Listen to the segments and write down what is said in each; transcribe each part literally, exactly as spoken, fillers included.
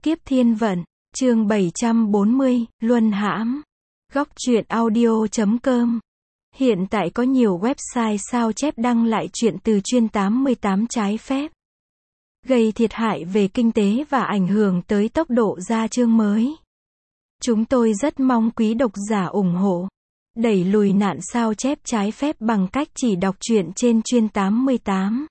Kiếp thiên vận, chương bảy trăm bốn mươi, luân hãm. Góc truyện audio chấm com. Hiện tại có nhiều website sao chép đăng lại chuyện từ chuyên tám mươi tám trái phép, gây thiệt hại về kinh tế và ảnh hưởng tới tốc độ ra chương mới. Chúng tôi rất mong quý độc giả ủng hộ, đẩy lùi nạn sao chép trái phép bằng cách chỉ đọc truyện trên chuyên tám mươi tám.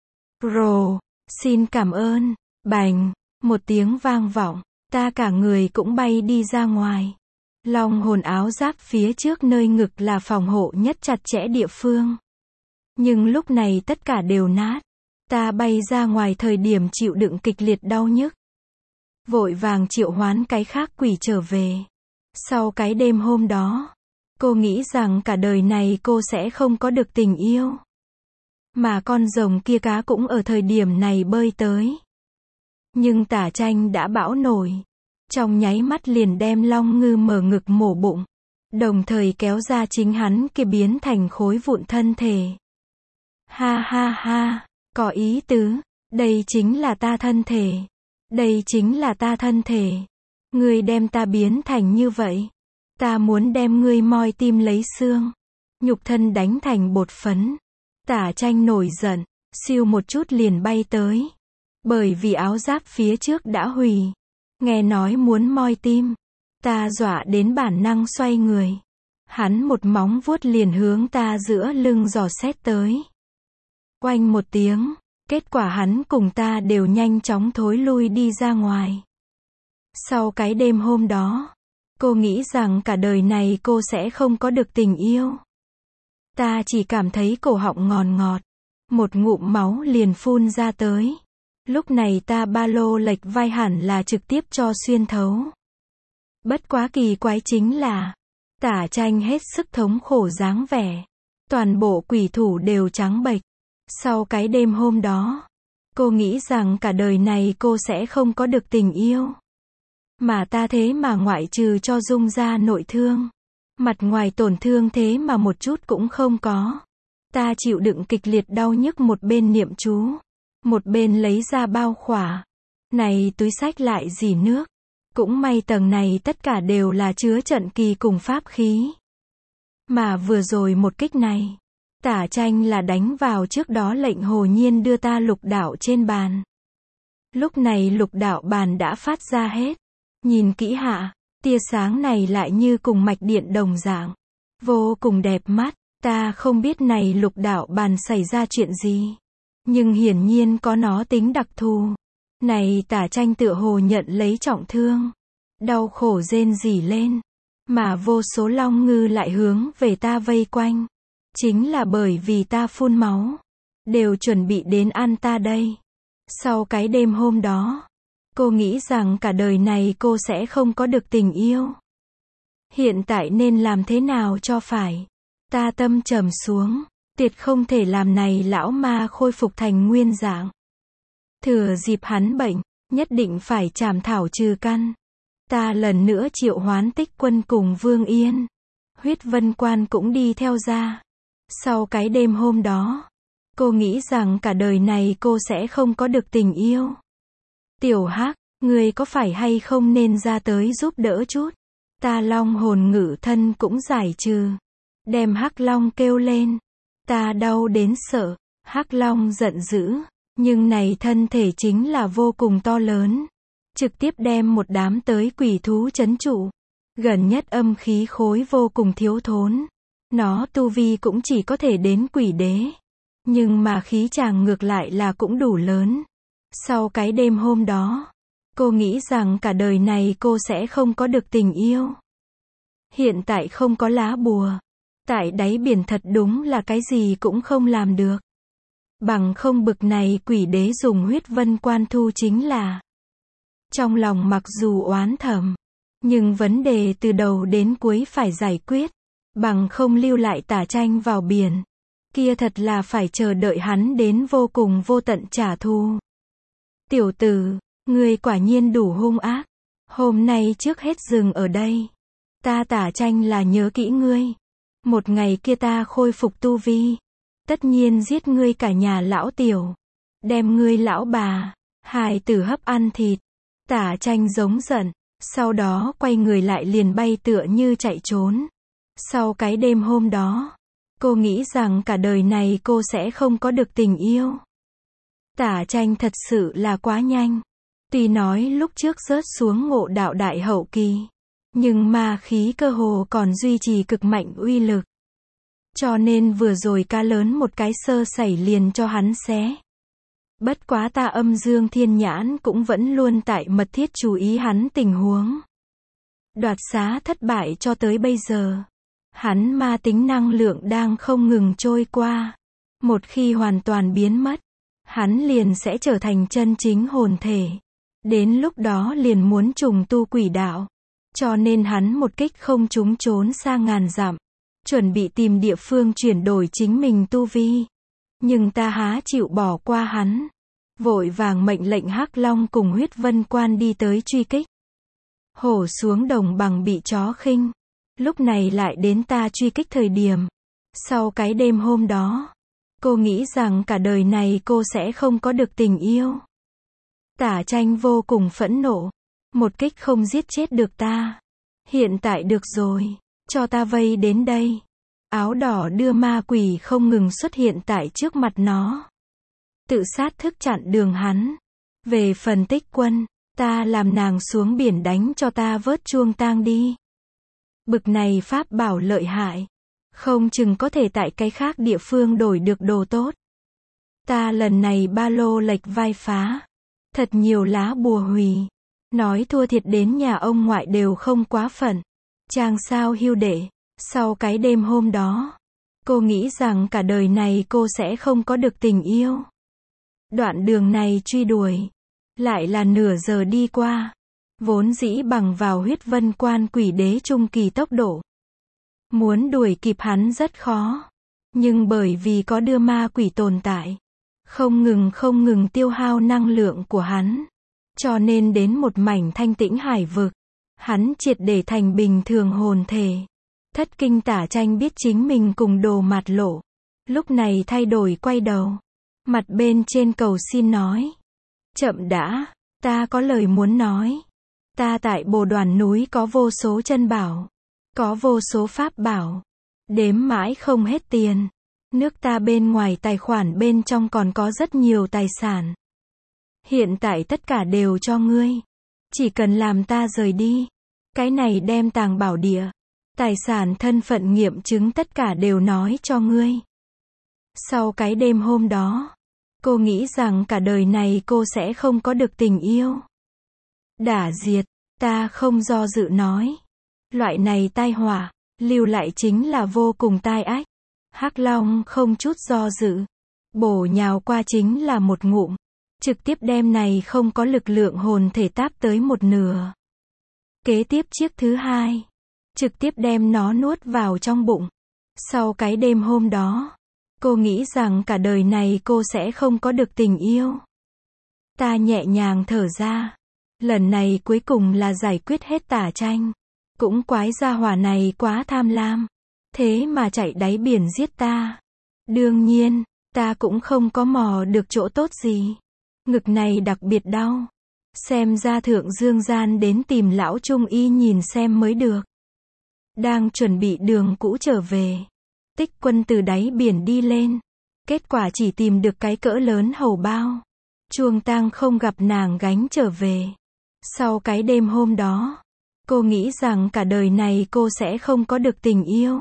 Pro, xin cảm ơn. Bành, một tiếng vang vọng, ta cả người cũng bay đi ra ngoài. Long hồn áo giáp phía trước nơi ngực là phòng hộ nhất chặt chẽ địa phương. Nhưng lúc này tất cả đều nát. Ta bay ra ngoài thời điểm chịu đựng kịch liệt đau nhức. Vội vàng triệu hoán cái khác quỷ trở về. Sau cái đêm hôm đó, cô nghĩ rằng cả đời này cô sẽ không có được tình yêu. Mà con rồng kia cá cũng ở thời điểm này bơi tới. Nhưng Tả Tranh đã bão nổi. Trong nháy mắt liền đem Long Ngư mở ngực mổ bụng. Đồng thời kéo ra chính hắn kia biến thành khối vụn thân thể. Ha ha ha, có ý tứ. Đây chính là ta thân thể. Đây chính là ta thân thể. Ngươi đem ta biến thành như vậy. Ta muốn đem ngươi moi tim lấy xương. Nhục thân đánh thành bột phấn. Tả Tranh nổi giận, siêu một chút liền bay tới. Bởi vì áo giáp phía trước đã hủy. Nghe nói muốn moi tim. Ta dọa đến bản năng xoay người. Hắn một móng vuốt liền hướng ta giữa lưng dò xét tới. Oanh một tiếng. Kết quả hắn cùng ta đều nhanh chóng thối lui đi ra ngoài. Sau cái đêm hôm đó, cô nghĩ rằng cả đời này cô sẽ không có được tình yêu. Ta chỉ cảm thấy cổ họng ngọt ngọt. Một ngụm máu liền phun ra tới. Lúc này ta ba lô lệch vai hẳn là trực tiếp cho xuyên thấu. Bất quá kỳ quái chính là, Tả Tranh hết sức thống khổ dáng vẻ. Toàn bộ quỷ thủ đều trắng bệch. Sau cái đêm hôm đó, cô nghĩ rằng cả đời này cô sẽ không có được tình yêu. Mà ta thế mà ngoại trừ cho Dung ra nội thương. Mặt ngoài tổn thương thế mà một chút cũng không có. Ta chịu đựng kịch liệt đau nhức một bên niệm chú. Một bên lấy ra bao khỏa. Này túi xách lại dỉ nước. Cũng may tầng này tất cả đều là chứa trận kỳ cùng pháp khí. Mà vừa rồi một kích này, Tả Tranh là đánh vào trước đó lệnh hồ nhiên đưa ta lục đạo trên bàn. Lúc này lục đạo bàn đã phát ra hết. Nhìn kỹ hạ, tia sáng này lại như cùng mạch điện đồng dạng. Vô cùng đẹp mắt. Ta không biết này lục đạo bàn xảy ra chuyện gì. Nhưng hiển nhiên có nó tính đặc thù. Này Tả Tranh tựa hồ nhận lấy trọng thương. Đau khổ rên rỉ lên. Mà vô số long ngư lại hướng về ta vây quanh. Chính là bởi vì ta phun máu. Đều chuẩn bị đến ăn ta đây. Sau cái đêm hôm đó, cô nghĩ rằng cả đời này cô sẽ không có được tình yêu. Hiện tại nên làm thế nào cho phải? Ta tâm trầm xuống. Tuyệt không thể làm này lão ma khôi phục thành nguyên dạng. Thừa dịp hắn bệnh, nhất định phải chảm thảo trừ căn. Ta lần nữa triệu hoán Tích Quân cùng Vương Yên. Huyết Vân Quan cũng đi theo ra. Sau cái đêm hôm đó, cô nghĩ rằng cả đời này cô sẽ không có được tình yêu. Tiểu Hắc, người có phải hay không nên ra tới giúp đỡ chút? Ta long hồn ngự thân cũng giải trừ. Đem Hắc Long kêu lên. Ta đau đến sợ. Hắc Long giận dữ. Nhưng này thân thể chính là vô cùng to lớn. Trực tiếp đem một đám tới quỷ thú trấn trụ. Gần nhất âm khí khối vô cùng thiếu thốn. Nó tu vi cũng chỉ có thể đến quỷ đế. Nhưng mà khí chàng ngược lại là cũng đủ lớn. Sau cái đêm hôm đó, cô nghĩ rằng cả đời này cô sẽ không có được tình yêu. Hiện tại không có lá bùa. Tại đáy biển thật đúng là cái gì cũng không làm được. Bằng không bực này quỷ đế dùng huyết vân quan thu chính là. Trong lòng mặc dù oán thầm, nhưng vấn đề từ đầu đến cuối phải giải quyết. Bằng không lưu lại Tả Tranh vào biển. Kia thật là phải chờ đợi hắn đến vô cùng vô tận trả thù. Tiểu tử, ngươi quả nhiên đủ hung ác. Hôm nay trước hết dừng ở đây. Ta Tả Tranh là nhớ kỹ ngươi. Một ngày kia ta khôi phục tu vi. Tất nhiên giết ngươi cả nhà lão tiểu. Đem ngươi lão bà, hài tử hấp ăn thịt. Tả Tranh giống giận, sau đó quay người lại liền bay tựa như chạy trốn. Sau cái đêm hôm đó, cô nghĩ rằng cả đời này cô sẽ không có được tình yêu. Tả Tranh thật sự là quá nhanh. Tuy nói lúc trước rớt xuống ngộ đạo đại hậu kỳ, nhưng ma khí cơ hồ còn duy trì cực mạnh uy lực. Cho nên vừa rồi cá lớn một cái sơ sẩy liền cho hắn xé. Bất quá ta Âm Dương Thiên Nhãn cũng vẫn luôn tại mật thiết chú ý hắn tình huống. Đoạt xá thất bại cho tới bây giờ. Hắn ma tính năng lượng đang không ngừng trôi qua. Một khi hoàn toàn biến mất, hắn liền sẽ trở thành chân chính hồn thể. Đến lúc đó liền muốn trùng tu quỷ đạo. Cho nên hắn một kích không trúng trốn xa ngàn dặm. Chuẩn bị tìm địa phương chuyển đổi chính mình tu vi. Nhưng ta há chịu bỏ qua hắn. Vội vàng mệnh lệnh Hắc Long cùng Huyết Vân Quan đi tới truy kích. Hổ xuống đồng bằng bị chó khinh. Lúc này lại đến ta truy kích thời điểm. Sau cái đêm hôm đó, cô nghĩ rằng cả đời này cô sẽ không có được tình yêu. Tả Tranh vô cùng phẫn nộ. Một kích không giết chết được ta. Hiện tại được rồi, cho ta vây đến đây. Áo đỏ đưa ma quỷ không ngừng xuất hiện tại trước mặt nó. Tự sát thức chặn đường hắn. Về phần Tích Quân, ta làm nàng xuống biển đánh cho ta vớt chuông tang đi. Bực này pháp bảo lợi hại. Không chừng có thể tại cái khác địa phương đổi được đồ tốt. Ta lần này ba lô lệch vai phá. Thật nhiều lá bùa hủy. Nói thua thiệt đến nhà ông ngoại đều không quá phận. Chàng sao hiu đệ. Sau cái đêm hôm đó, cô nghĩ rằng cả đời này cô sẽ không có được tình yêu. Đoạn đường này truy đuổi, lại là nửa giờ đi qua. Vốn dĩ bằng vào Huyết Vân Quan quỷ đế trung kỳ tốc độ. Muốn đuổi kịp hắn rất khó. Nhưng bởi vì có đưa ma quỷ tồn tại, không ngừng không ngừng tiêu hao năng lượng của hắn. Cho nên đến một mảnh thanh tĩnh hải vực, hắn triệt để thành bình thường hồn thể. Thất kinh Tả Tranh biết chính mình cùng đồ mạt lộ. Lúc này thay đổi quay đầu. Mặt bên trên cầu xin nói. Chậm đã, ta có lời muốn nói. Ta tại Bồ Đoàn núi có vô số chân bảo. Có vô số pháp bảo. Đếm mãi không hết tiền. Nước ta bên ngoài tài khoản bên trong còn có rất nhiều tài sản. Hiện tại tất cả đều cho ngươi. Chỉ cần làm ta rời đi. Cái này đem tàng bảo địa. Tài sản thân phận nghiệm chứng tất cả đều nói cho ngươi. Sau cái đêm hôm đó, cô nghĩ rằng cả đời này cô sẽ không có được tình yêu. Đả diệt, ta không do dự nói. Loại này tai họa, lưu lại chính là vô cùng tai ách. Hắc Long không chút do dự. Bổ nhào qua chính là một ngụm. Trực tiếp đem này không có lực lượng hồn thể táp tới một nửa. Kế tiếp chiếc thứ hai. Trực tiếp đem nó nuốt vào trong bụng. Sau cái đêm hôm đó, cô nghĩ rằng cả đời này cô sẽ không có được tình yêu. Ta nhẹ nhàng thở ra. Lần này cuối cùng là giải quyết hết Tả Tranh. Cũng quái gia hỏa này quá tham lam. Thế mà chạy đáy biển giết ta. Đương nhiên, ta cũng không có mò được chỗ tốt gì. Ngực này đặc biệt đau. Xem ra Thượng Dương Gian đến tìm lão Trung Y nhìn xem mới được. Đang chuẩn bị đường cũ trở về. Tích Quân từ đáy biển đi lên. Kết quả chỉ tìm được cái cỡ lớn hầu bao. Chuông tang không gặp nàng gánh trở về. Sau cái đêm hôm đó, cô nghĩ rằng cả đời này cô sẽ không có được tình yêu.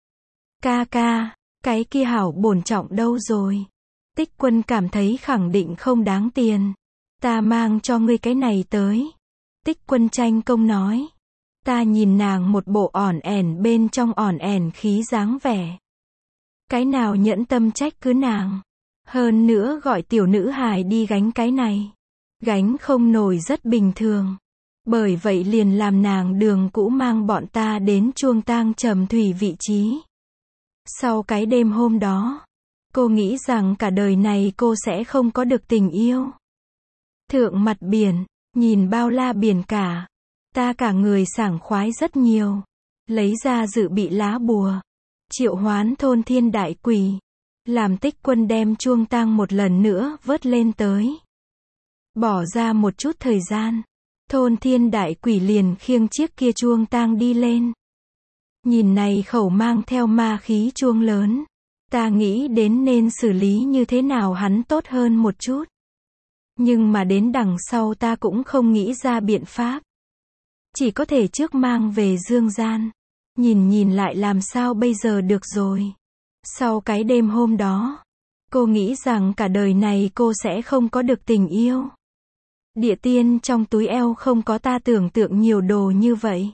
Ca ca, cái kia hảo bổn trọng đâu rồi? Tích Quân cảm thấy khẳng định không đáng tiền. Ta mang cho ngươi cái này tới. Tích Quân tranh công nói. Ta nhìn nàng một bộ ỏn ẻn bên trong ỏn ẻn khí dáng vẻ. Cái nào nhẫn tâm trách cứ nàng. Hơn nữa gọi tiểu nữ hài đi gánh cái này. Gánh không nổi rất bình thường. Bởi vậy liền làm nàng đường cũ mang bọn ta đến chuông tang trầm thủy vị trí. Sau cái đêm hôm đó, cô nghĩ rằng cả đời này cô sẽ không có được tình yêu. Thượng mặt biển, nhìn bao la biển cả. Ta cả người sảng khoái rất nhiều. Lấy ra dự bị lá bùa. Triệu hoán thôn thiên đại quỷ. Làm Tích Quân đem chuông tang một lần nữa vớt lên tới. Bỏ ra một chút thời gian. Thôn thiên đại quỷ liền khiêng chiếc kia chuông tang đi lên. Nhìn này khẩu mang theo ma khí chuông lớn. Ta nghĩ đến nên xử lý như thế nào hắn tốt hơn một chút. Nhưng mà đến đằng sau ta cũng không nghĩ ra biện pháp. Chỉ có thể trước mang về dương gian. Nhìn nhìn lại làm sao bây giờ được rồi. Sau cái đêm hôm đó, cô nghĩ rằng cả đời này cô sẽ không có được tình yêu. Địa tiên trong túi eo không có ta tưởng tượng nhiều đồ như vậy.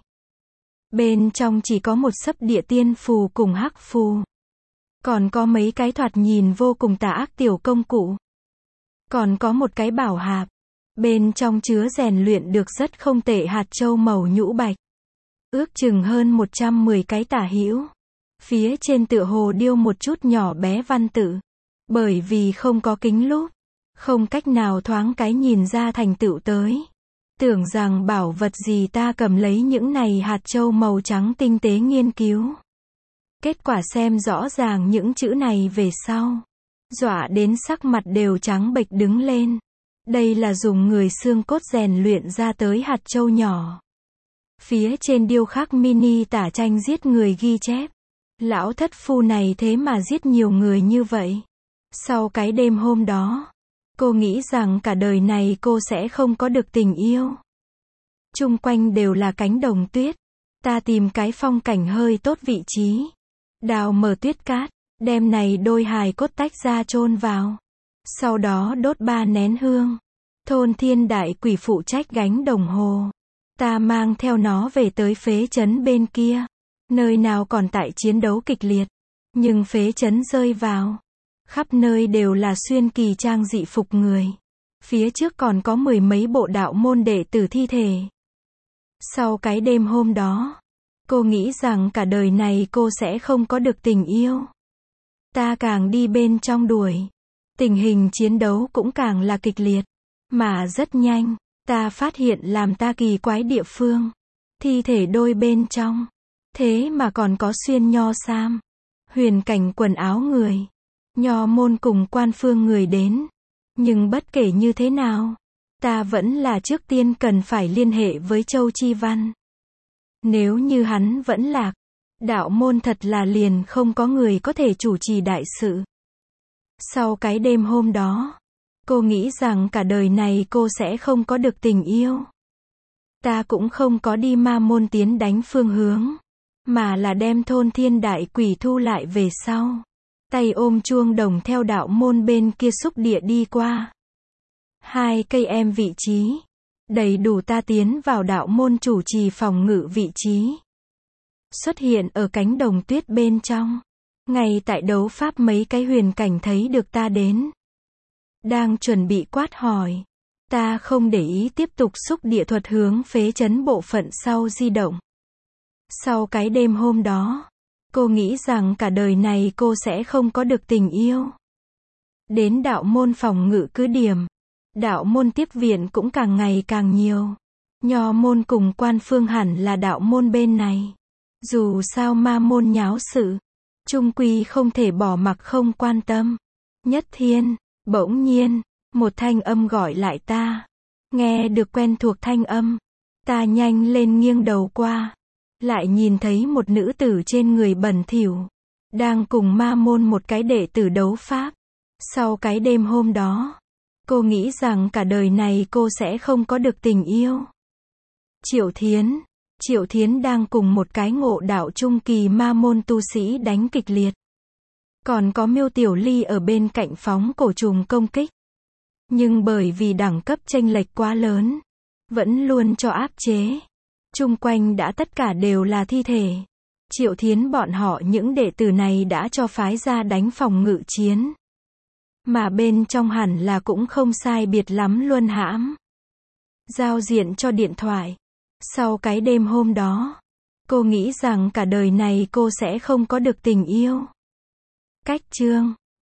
Bên trong chỉ có một xấp địa tiên phù cùng hắc phù. Còn có mấy cái thoạt nhìn vô cùng tà ác tiểu công cụ. Còn có một cái bảo hạp. Bên trong chứa rèn luyện được rất không tệ hạt châu màu nhũ bạch. Ước chừng hơn một trăm mười cái tả hữu. Phía trên tựa hồ điêu một chút nhỏ bé văn tự. Bởi vì không có kính lúp. Không cách nào thoáng cái nhìn ra thành tựu tới. Tưởng rằng bảo vật gì ta cầm lấy những này hạt châu màu trắng tinh tế nghiên cứu. Kết quả xem rõ ràng những chữ này về sau. Dọa đến sắc mặt đều trắng bệch đứng lên. Đây là dùng người xương cốt rèn luyện ra tới hạt châu nhỏ. Phía trên điêu khắc mini tả tranh giết người ghi chép. Lão thất phu này thế mà giết nhiều người như vậy. Sau cái đêm hôm đó, cô nghĩ rằng cả đời này cô sẽ không có được tình yêu. Chung quanh đều là cánh đồng tuyết. Ta tìm cái phong cảnh hơi tốt vị trí. Đào mở tuyết cát, đem này đôi hài cốt tách ra chôn vào. Sau đó đốt ba nén hương. Thôn thiên đại quỷ phụ trách gánh đồng hồ. Ta mang theo nó về tới phế trấn bên kia. Nơi nào còn tại chiến đấu kịch liệt. Nhưng phế trấn rơi vào. Khắp nơi đều là xuyên kỳ trang dị phục người. Phía trước còn có mười mấy bộ đạo môn đệ tử thi thể. Sau cái đêm hôm đó, cô nghĩ rằng cả đời này cô sẽ không có được tình yêu. Ta càng đi bên trong đuổi. Tình hình chiến đấu cũng càng là kịch liệt. Mà rất nhanh, ta phát hiện làm ta kỳ quái địa phương. Thi thể đôi bên trong. Thế mà còn có xuyên nho sam. Huyền cảnh quần áo người. Nho môn cùng quan phương người đến. Nhưng bất kể như thế nào, ta vẫn là trước tiên cần phải liên hệ với Châu Chi Văn. Nếu như hắn vẫn lạc, đạo môn thật là liền không có người có thể chủ trì đại sự. Sau cái đêm hôm đó, cô nghĩ rằng cả đời này cô sẽ không có được tình yêu. Ta cũng không có đi ma môn tiến đánh phương hướng, mà là đem thôn thiên đại quỷ thu lại về sau. Tay ôm chuông đồng theo đạo môn bên kia xúc địa đi qua. Hai cây em vị trí. Đầy đủ ta tiến vào đạo môn chủ trì phòng ngự vị trí. Xuất hiện ở cánh đồng tuyết bên trong. Ngay tại đấu pháp mấy cái huyền cảnh thấy được ta đến. Đang chuẩn bị quát hỏi. Ta không để ý tiếp tục xúc địa thuật hướng phế trấn bộ phận sau di động. Sau cái đêm hôm đó, cô nghĩ rằng cả đời này cô sẽ không có được tình yêu. Đến đạo môn phòng ngự cứ điểm. Đạo môn tiếp viện cũng càng ngày càng nhiều. Nho môn cùng quan phương hẳn là đạo môn bên này. Dù sao ma môn nháo sự, chung quy không thể bỏ mặc không quan tâm. Nhất Thiên, bỗng nhiên, một thanh âm gọi lại ta. Nghe được quen thuộc thanh âm, ta nhanh lên nghiêng đầu qua. Lại nhìn thấy một nữ tử trên người bẩn thỉu, đang cùng ma môn một cái đệ tử đấu pháp. Sau cái đêm hôm đó, cô nghĩ rằng cả đời này cô sẽ không có được tình yêu. Triệu Thiến, Triệu Thiến đang cùng một cái ngộ đạo trung kỳ ma môn tu sĩ đánh kịch liệt. Còn có Miêu Tiểu Ly ở bên cạnh phóng cổ trùng công kích. Nhưng bởi vì đẳng cấp chênh lệch quá lớn, vẫn luôn cho áp chế. Chung quanh đã tất cả đều là thi thể. Triệu Thiến bọn họ những đệ tử này đã cho phái ra đánh phòng ngự chiến. Mà bên trong hẳn là cũng không sai biệt lắm luân hãm. Giao diện cho điện thoại. Sau cái đêm hôm đó, cô nghĩ rằng cả đời này cô sẽ không có được tình yêu. Cách chương